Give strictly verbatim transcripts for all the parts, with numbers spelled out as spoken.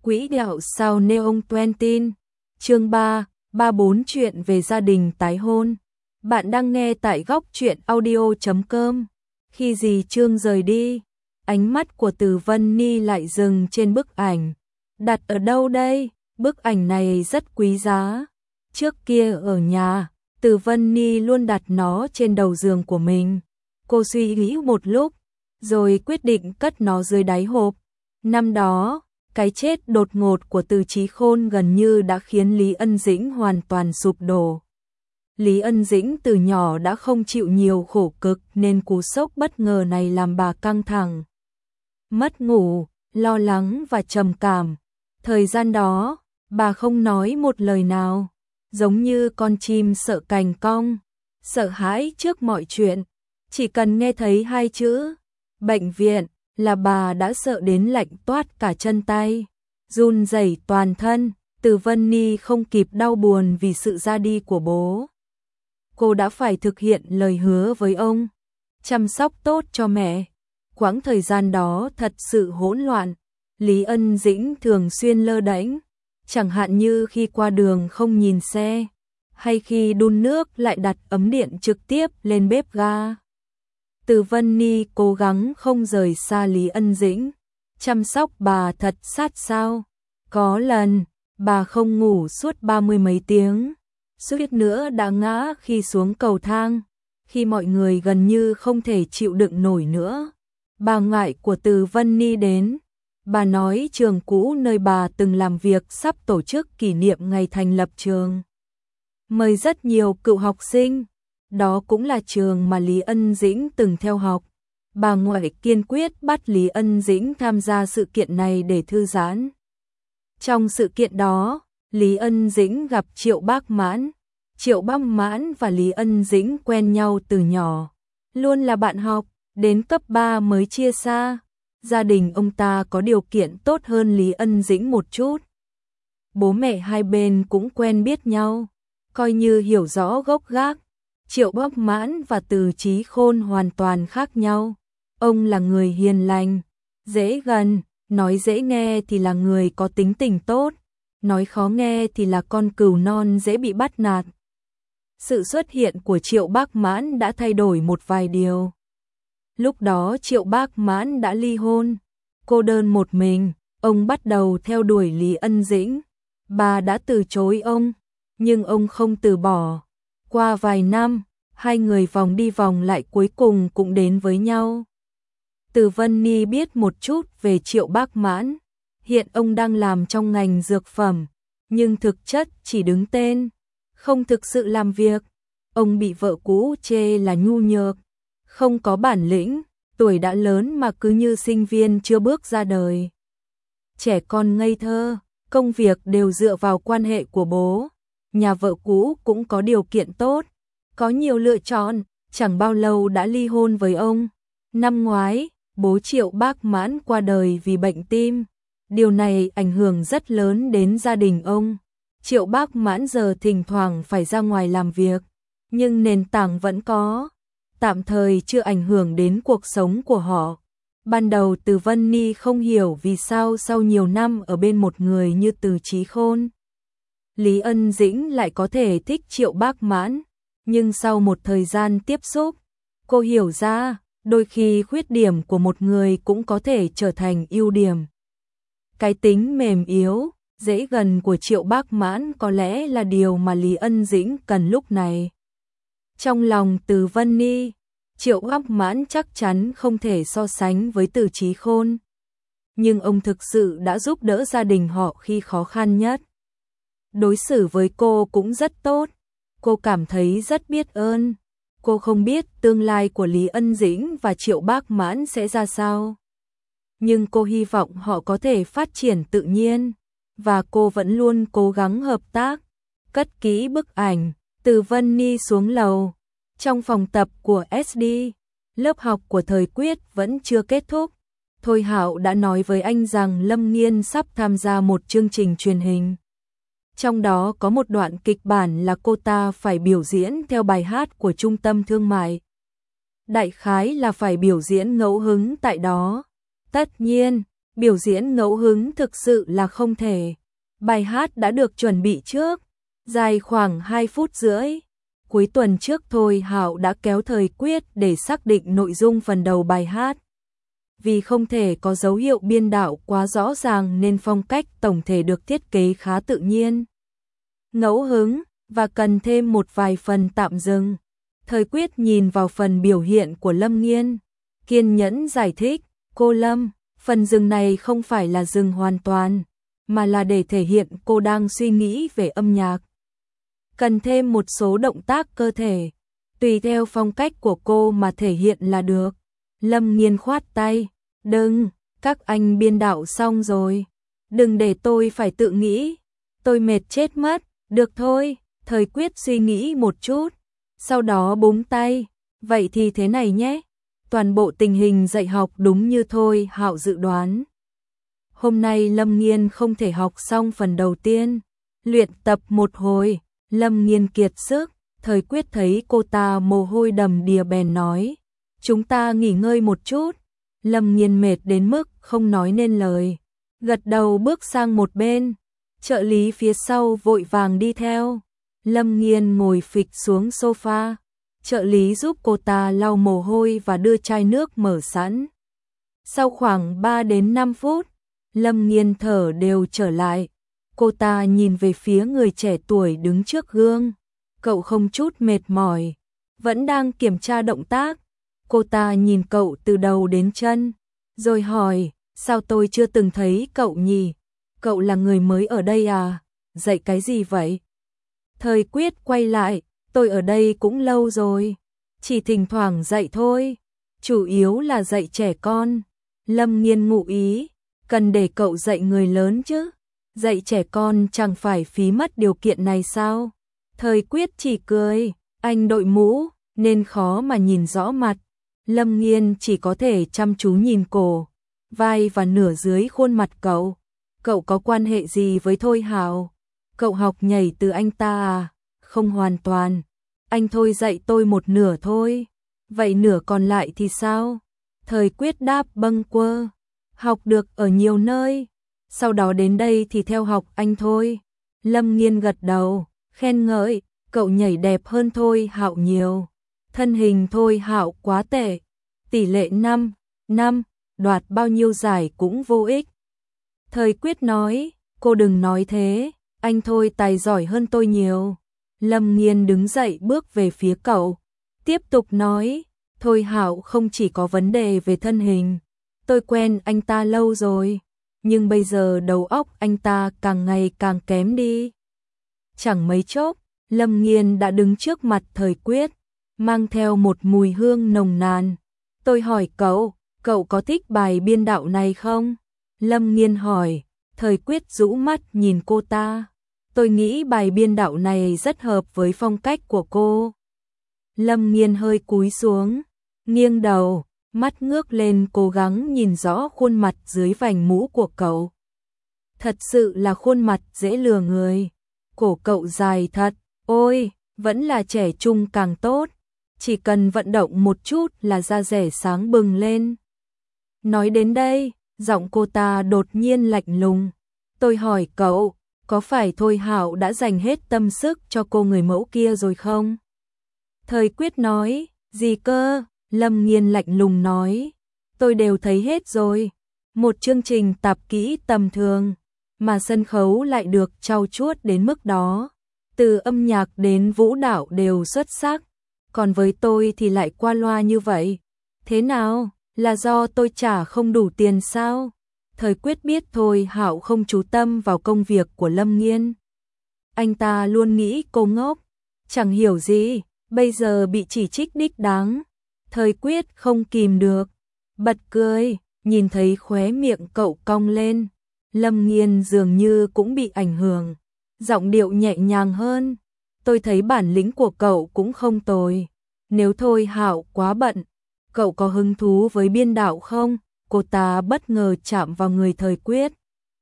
Quỹ đạo sao Neon Twenty, chương ba, ba bốn chuyện về gia đình tái hôn. Bạn đang nghe tại góc truyện audio chấm com. Khi dì Trương rời đi, ánh mắt của Từ Vân Ni lại dừng trên bức ảnh. Đặt ở đâu đây? Bức ảnh này rất quý giá. Trước kia ở nhà, Từ Vân Ni luôn đặt nó trên đầu giường của mình. Cô suy nghĩ một lúc, rồi quyết định cất nó dưới đáy hộp. Năm đó, cái chết đột ngột của Từ Chí Khôn gần như đã khiến Lý Ân Dĩnh hoàn toàn sụp đổ. Lý Ân Dĩnh từ nhỏ đã không chịu nhiều khổ cực nên cú sốc bất ngờ này làm bà căng thẳng, mất ngủ, lo lắng và trầm cảm. Thời gian đó, bà không nói một lời nào, giống như con chim sợ cành cong, sợ hãi trước mọi chuyện. Chỉ cần nghe thấy hai chữ bệnh viện là bà đã sợ đến lạnh toát cả chân tay, run rẩy toàn thân. Từ Vân Ni không kịp đau buồn vì sự ra đi của bố. Cô đã phải thực hiện lời hứa với ông, chăm sóc tốt cho mẹ. Quãng thời gian đó thật sự hỗn loạn. Lý Ân Dĩnh thường xuyên lơ đễnh, chẳng hạn như khi qua đường không nhìn xe, hay khi đun nước lại đặt ấm điện trực tiếp lên bếp ga. Từ Vân Ni cố gắng không rời xa Lý Ân Dĩnh, chăm sóc bà thật sát sao. Có lần, bà không ngủ suốt ba mươi mấy tiếng, suýt nữa đã ngã khi xuống cầu thang. Khi mọi người gần như không thể chịu đựng nổi nữa, bà ngoại của Từ Vân Ni đến. Bà nói trường cũ nơi bà từng làm việc sắp tổ chức kỷ niệm ngày thành lập trường, mời rất nhiều cựu học sinh. Đó cũng là trường mà Lý Ân Dĩnh từng theo học. Bà ngoại kiên quyết bắt Lý Ân Dĩnh tham gia sự kiện này để thư giãn. Trong sự kiện đó, Lý Ân Dĩnh gặp Triệu Bác Mãn. Triệu Bác Mãn và Lý Ân Dĩnh quen nhau từ nhỏ, luôn là bạn học, đến cấp ba mới chia xa. Gia đình ông ta có điều kiện tốt hơn Lý Ân Dĩnh một chút. Bố mẹ hai bên cũng quen biết nhau, coi như hiểu rõ gốc gác. Triệu Bác Mãn và Từ Chí Khôn hoàn toàn khác nhau. Ông là người hiền lành, dễ gần, nói dễ nghe thì là người có tính tình tốt, nói khó nghe thì là con cừu non dễ bị bắt nạt. Sự xuất hiện của Triệu Bác Mãn đã thay đổi một vài điều. Lúc đó Triệu Bác Mãn đã ly hôn, cô đơn một mình, ông bắt đầu theo đuổi Lý Ân Dĩnh. Bà đã từ chối ông, nhưng ông không từ bỏ. Qua vài năm, hai người vòng đi vòng lại cuối cùng cũng đến với nhau. Từ Vân Ni biết một chút về Triệu Bác Mãn. Hiện ông đang làm trong ngành dược phẩm, nhưng thực chất chỉ đứng tên, không thực sự làm việc. Ông bị vợ cũ chê là nhu nhược, không có bản lĩnh, tuổi đã lớn mà cứ như sinh viên chưa bước ra đời. Trẻ con ngây thơ, công việc đều dựa vào quan hệ của bố. Nhà vợ cũ cũng có điều kiện tốt, có nhiều lựa chọn, chẳng bao lâu đã ly hôn với ông. Năm ngoái, bố Triệu Bác Mãn qua đời vì bệnh tim. Điều này ảnh hưởng rất lớn đến gia đình ông. Triệu Bác Mãn giờ thỉnh thoảng phải ra ngoài làm việc, nhưng nền tảng vẫn có, tạm thời chưa ảnh hưởng đến cuộc sống của họ. Ban đầu Từ Vân Ni không hiểu vì sao sau nhiều năm ở bên một người như Từ Chí Khôn, Lý Ân Dĩnh lại có thể thích Triệu Bác Mãn. Nhưng sau một thời gian tiếp xúc, cô hiểu ra, đôi khi khuyết điểm của một người cũng có thể trở thành ưu điểm. Cái tính mềm yếu, dễ gần của Triệu Bác Mãn có lẽ là điều mà Lý Ân Dĩnh cần lúc này. Trong lòng Từ Vân Ni, Triệu Bác Mãn chắc chắn không thể so sánh với Từ Chí Khôn. Nhưng ông thực sự đã giúp đỡ gia đình họ khi khó khăn nhất. Đối xử với cô cũng rất tốt. Cô cảm thấy rất biết ơn. Cô không biết tương lai của Lý Ân Dĩnh và Triệu Bác Mãn sẽ ra sao, nhưng cô hy vọng họ có thể phát triển tự nhiên, và cô vẫn luôn cố gắng hợp tác. Cất kỹ bức ảnh, Từ Vân Ni xuống lầu. Trong phòng tập của ét đê, lớp học của Thời Quyết vẫn chưa kết thúc. Thôi Hạo đã nói với anh rằng Lâm Nghiên sắp tham gia một chương trình truyền hình. Trong đó có một đoạn kịch bản là cô ta phải biểu diễn theo bài hát của trung tâm thương mại. Đại khái là phải biểu diễn ngẫu hứng tại đó. Tất nhiên, Biểu diễn ngẫu hứng thực sự là không thể. Bài hát đã được chuẩn bị trước, dài khoảng hai phút rưỡi. Cuối tuần trước Thôi Hạo đã kéo Thời Quyết để xác định nội dung phần đầu bài hát. Vì không thể có dấu hiệu biên đạo quá rõ ràng nên phong cách tổng thể được thiết kế khá tự nhiên, ngẫu hứng và cần thêm một vài phần tạm dừng. Thời Quyết nhìn vào phần biểu hiện của Lâm Nghiên, kiên nhẫn giải thích, cô Lâm, phần dừng này không phải là dừng hoàn toàn, mà là để thể hiện cô đang suy nghĩ về âm nhạc. Cần thêm một số động tác cơ thể, tùy theo phong cách của cô mà thể hiện là được. Lâm Nghiên khoát tay, đừng, các anh biên đạo xong rồi, đừng để tôi phải tự nghĩ, tôi mệt chết mất, được thôi. Thời Quyết suy nghĩ một chút, sau đó búng tay, vậy thì thế này nhé, toàn bộ tình hình dạy học đúng như Thôi Hạo dự đoán. Hôm nay Lâm Nghiên không thể học xong phần đầu tiên, luyện tập một hồi, Lâm Nghiên kiệt sức. Thời Quyết thấy cô ta mồ hôi đầm đìa bèn nói, chúng ta nghỉ ngơi một chút. Lâm Nghiên mệt đến mức không nói nên lời, gật đầu bước sang một bên, trợ lý phía sau vội vàng đi theo. Lâm Nghiên ngồi phịch xuống sofa, trợ lý giúp cô ta lau mồ hôi và đưa chai nước mở sẵn. Sau khoảng ba đến năm phút, Lâm Nghiên thở đều trở lại, cô ta nhìn về phía người trẻ tuổi đứng trước gương, cậu không chút mệt mỏi, vẫn đang kiểm tra động tác. Cô ta nhìn cậu từ đầu đến chân, rồi hỏi, sao tôi chưa từng thấy cậu nhỉ? Cậu là người mới ở đây à? Dạy cái gì vậy? Thời Quyết quay lại, tôi ở đây cũng lâu rồi, chỉ thỉnh thoảng dạy thôi, chủ yếu là dạy trẻ con. Lâm Nghiên ngụ ý, cần để cậu dạy người lớn chứ, dạy trẻ con chẳng phải phí mất điều kiện này sao? Thời Quyết chỉ cười, anh đội mũ, nên khó mà nhìn rõ mặt. Lâm Nghiên chỉ có thể chăm chú nhìn cổ, vai và nửa dưới khuôn mặt cậu. Cậu có quan hệ gì với Thôi Hạo? Cậu học nhảy từ anh ta à? Không hoàn toàn, anh Thôi dạy tôi một nửa thôi. Vậy nửa còn lại thì sao? Thời Quyết đáp bâng quơ, học được ở nhiều nơi, sau đó đến đây thì theo học anh Thôi. Lâm Nghiên gật đầu, khen ngợi, cậu nhảy đẹp hơn Thôi Hạo nhiều. Thân hình Thôi Hạo quá tệ, tỷ lệ năm, năm, đoạt bao nhiêu giải cũng vô ích. Thời Quyết nói, cô đừng nói thế, anh Thôi tài giỏi hơn tôi nhiều. Lâm Nghiên đứng dậy bước về phía cậu, tiếp tục nói, Thôi Hạo không chỉ có vấn đề về thân hình, tôi quen anh ta lâu rồi, nhưng bây giờ đầu óc anh ta càng ngày càng kém đi. Chẳng mấy chốc, Lâm Nghiên đã đứng trước mặt Thời Quyết, mang theo một mùi hương nồng nàn. Tôi hỏi cậu, cậu có thích bài biên đạo này không? Lâm Nghiên hỏi. Thời Quyết rũ mắt nhìn cô ta. Tôi nghĩ bài biên đạo này rất hợp với phong cách của cô. Lâm Nghiên hơi cúi xuống, nghiêng đầu, mắt ngước lên cố gắng nhìn rõ khuôn mặt dưới vành mũ của cậu. Thật sự là khuôn mặt dễ lừa người. Cổ cậu dài thật, ôi, vẫn là trẻ trung càng tốt. Chỉ cần vận động một chút là da rẻ sáng bừng lên. Nói đến đây, giọng cô ta đột nhiên lạnh lùng. Tôi hỏi cậu, có phải Thôi Hạo đã dành hết tâm sức cho cô người mẫu kia rồi không? Thời Quyết nói, gì cơ? Lâm Nghiên lạnh lùng nói, tôi đều thấy hết rồi. Một chương trình tạp kỹ tầm thường, mà sân khấu lại được trau chuốt đến mức đó. Từ âm nhạc đến vũ đạo đều xuất sắc. Còn với tôi thì lại qua loa như vậy. Thế nào? Là do tôi trả không đủ tiền sao? Thời Quyết biết Thôi Hạo không chú tâm vào công việc của Lâm Nghiên. Anh ta luôn nghĩ cô ngốc, chẳng hiểu gì, bây giờ bị chỉ trích đích đáng. Thời Quyết không kìm được, bật cười, nhìn thấy khóe miệng cậu cong lên. Lâm Nghiên dường như cũng bị ảnh hưởng, giọng điệu nhẹ nhàng hơn. Tôi thấy bản lĩnh của cậu cũng không tồi. Nếu Thôi Hạo quá bận, cậu có hứng thú với biên đạo không? Cô ta bất ngờ chạm vào người Thời Quyết.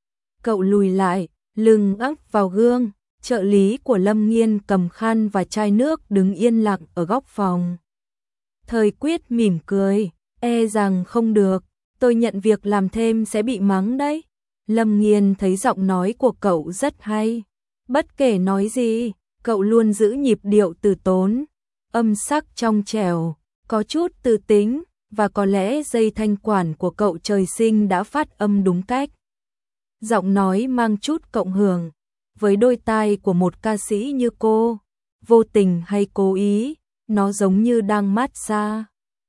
Cậu lùi lại, lưng ấp vào gương. Trợ lý của Lâm Nghiên cầm khăn và chai nước đứng yên lặng ở góc phòng. Thời Quyết mỉm cười, e rằng không được. tôi nhận việc làm thêm sẽ bị mắng đấy. Lâm Nghiên thấy giọng nói của cậu rất hay. Bất kể nói gì, cậu luôn giữ nhịp điệu từ tốn, âm sắc trong trẻo, có chút từ tính, và có lẽ dây thanh quản của cậu trời sinh đã phát âm đúng cách. Giọng nói mang chút cộng hưởng, với đôi tai của một ca sĩ như cô, vô tình hay cố ý, nó giống như đang mát xa,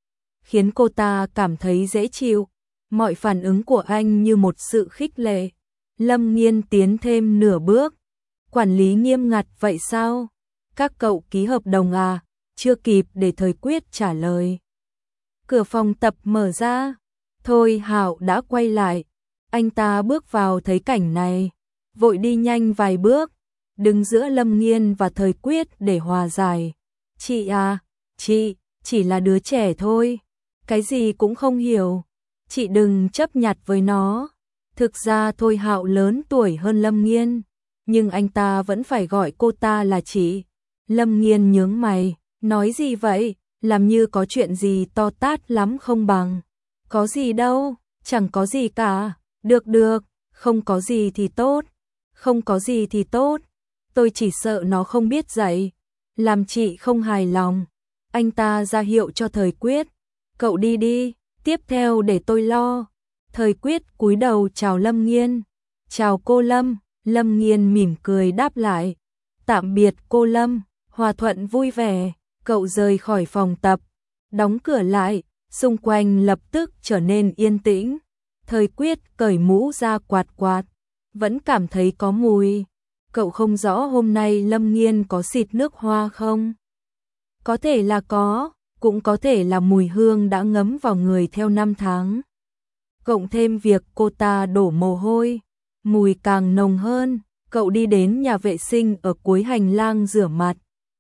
khiến cô ta cảm thấy dễ chịu. Mọi phản ứng của anh như một sự khích lệ. Lâm Nghiên tiến thêm nửa bước. Quản lý nghiêm ngặt vậy sao? Các cậu ký hợp đồng à? Chưa kịp để Thời Quyết trả lời. Cửa phòng tập mở ra. Thôi Hạo đã quay lại. Anh ta bước vào thấy cảnh này, vội đi nhanh vài bước, đứng giữa Lâm Nghiên và Thời Quyết để hòa giải. Chị à, chị, chỉ là đứa trẻ thôi, cái gì cũng không hiểu. Chị đừng chấp nhặt với nó. Thực ra Thôi Hạo lớn tuổi hơn Lâm Nghiên, nhưng anh ta vẫn phải gọi cô ta là chị. Lâm Nghiên nhướng mày, nói gì vậy, làm như có chuyện gì to tát lắm không bằng. Có gì đâu, chẳng có gì cả. Được được, không có gì thì tốt. Không có gì thì tốt. Tôi chỉ sợ nó không biết dạy, làm chị không hài lòng. Anh ta ra hiệu cho Thời Quyết. Cậu đi đi, tiếp theo để tôi lo. Thời Quyết cúi đầu chào Lâm Nghiên. Chào cô Lâm. Lâm Nghiên mỉm cười đáp lại. Tạm biệt cô Lâm. Hòa thuận vui vẻ. Cậu rời khỏi phòng tập, đóng cửa lại, xung quanh lập tức trở nên yên tĩnh. Thời Quyết cởi mũ ra quạt quạt, vẫn cảm thấy có mùi. Cậu không rõ hôm nay Lâm Nghiên có xịt nước hoa không? Có thể là có, cũng có thể là mùi hương đã ngấm vào người theo năm tháng. Cộng thêm việc cô ta đổ mồ hôi, mùi càng nồng hơn. Cậu đi đến nhà vệ sinh ở cuối hành lang rửa mặt.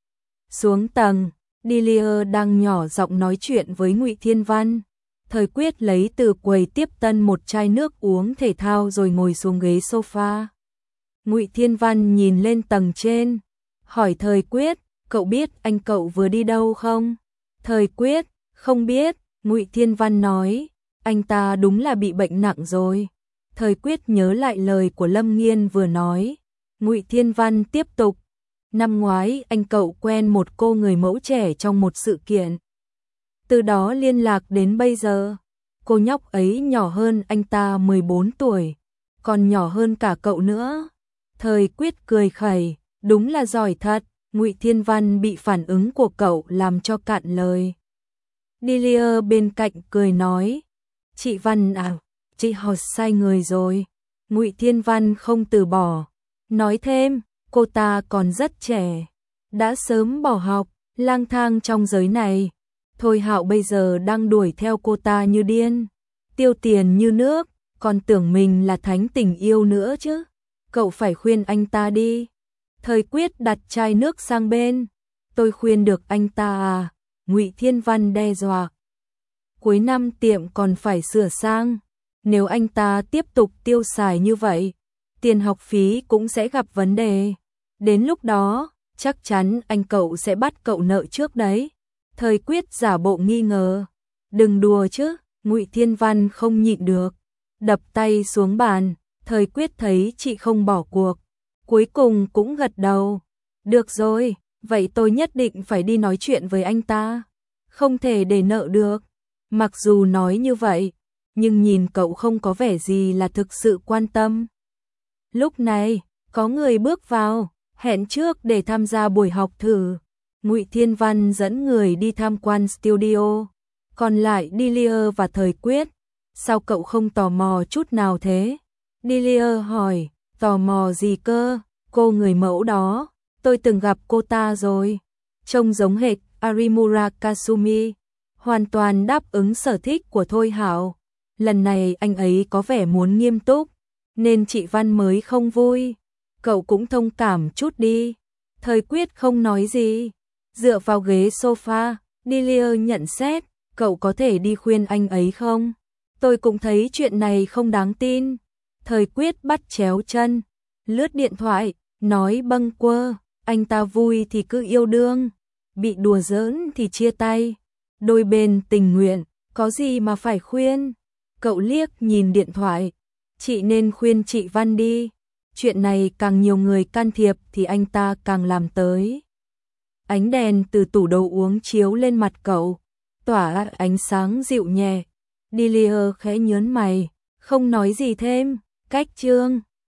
Xuống tầng, Delia đang nhỏ giọng nói chuyện với Ngụy Thiên Văn. Thời Quyết lấy từ quầy tiếp tân một chai nước uống thể thao rồi ngồi xuống ghế sofa. Ngụy Thiên Văn nhìn lên tầng trên, hỏi Thời Quyết, cậu biết anh cậu vừa đi đâu không? Thời Quyết, không biết. Ngụy Thiên Văn nói, anh ta đúng là bị bệnh nặng rồi. Thời Quyết nhớ lại lời của Lâm Nghiên vừa nói. Ngụy Thiên Văn tiếp tục, năm ngoái anh cậu quen một cô người mẫu trẻ trong một sự kiện. Từ đó liên lạc đến bây giờ. Cô nhóc ấy nhỏ hơn anh ta mười bốn tuổi, còn nhỏ hơn cả cậu nữa. Thời Quyết cười khẩy, đúng là giỏi thật. Ngụy Thiên Văn bị phản ứng của cậu làm cho cạn lời. Delia bên cạnh cười nói, chị Văn à, chị hỏi sai người rồi. Ngụy Thiên Văn không từ bỏ, nói thêm, cô ta còn rất trẻ, đã sớm bỏ học, lang thang trong giới này. Thôi Hạo bây giờ đang đuổi theo cô ta như điên, tiêu tiền như nước, còn tưởng mình là thánh tình yêu nữa chứ. Cậu phải khuyên anh ta đi. Thời Quyết đặt chai nước sang bên. Tôi khuyên được anh ta à? Ngụy Thiên Văn đe dọa. Cuối năm tiệm còn phải sửa sang, nếu anh ta tiếp tục tiêu xài như vậy, tiền học phí cũng sẽ gặp vấn đề. Đến lúc đó, chắc chắn anh cậu sẽ bắt cậu nợ trước đấy. Thời Quyết giả bộ nghi ngờ. Đừng đùa chứ. Ngụy Thiên Văn không nhịn được, đập tay xuống bàn. Thời Quyết thấy chị không bỏ cuộc, cuối cùng cũng gật đầu. Được rồi, vậy tôi nhất định phải đi nói chuyện với anh ta, không thể để nợ được. Mặc dù nói như vậy, nhưng nhìn cậu không có vẻ gì là thực sự quan tâm. Lúc này, có người bước vào, hẹn trước để tham gia buổi học thử. Ngụy Thiên Văn dẫn người đi tham quan studio, còn lại Delia và Thời Quyết. Sao cậu không tò mò chút nào thế? Delia hỏi, tò mò gì cơ? Cô người mẫu đó, tôi từng gặp cô ta rồi. Trông giống hệt Arimura Kasumi, hoàn toàn đáp ứng sở thích của Thôi Hạo. Lần này anh ấy có vẻ muốn nghiêm túc, nên chị Văn mới không vui. Cậu cũng thông cảm chút đi. Thời Quyết không nói gì, dựa vào ghế sofa. Delia nhận xét, cậu có thể đi khuyên anh ấy không? Tôi cũng thấy chuyện này không đáng tin. Thời Quyết bắt chéo chân, lướt điện thoại, nói bâng quơ, anh ta vui thì cứ yêu đương, bị đùa giỡn thì chia tay. Đôi bên tình nguyện, có gì mà phải khuyên. Cậu liếc nhìn điện thoại, chị nên khuyên chị Văn đi, chuyện này càng nhiều người can thiệp thì anh ta càng làm tới. Ánh đèn từ tủ đồ uống chiếu lên mặt cậu, tỏa ánh sáng dịu nhẹ. Delia khẽ nhớn mày, không nói gì thêm. Cách chương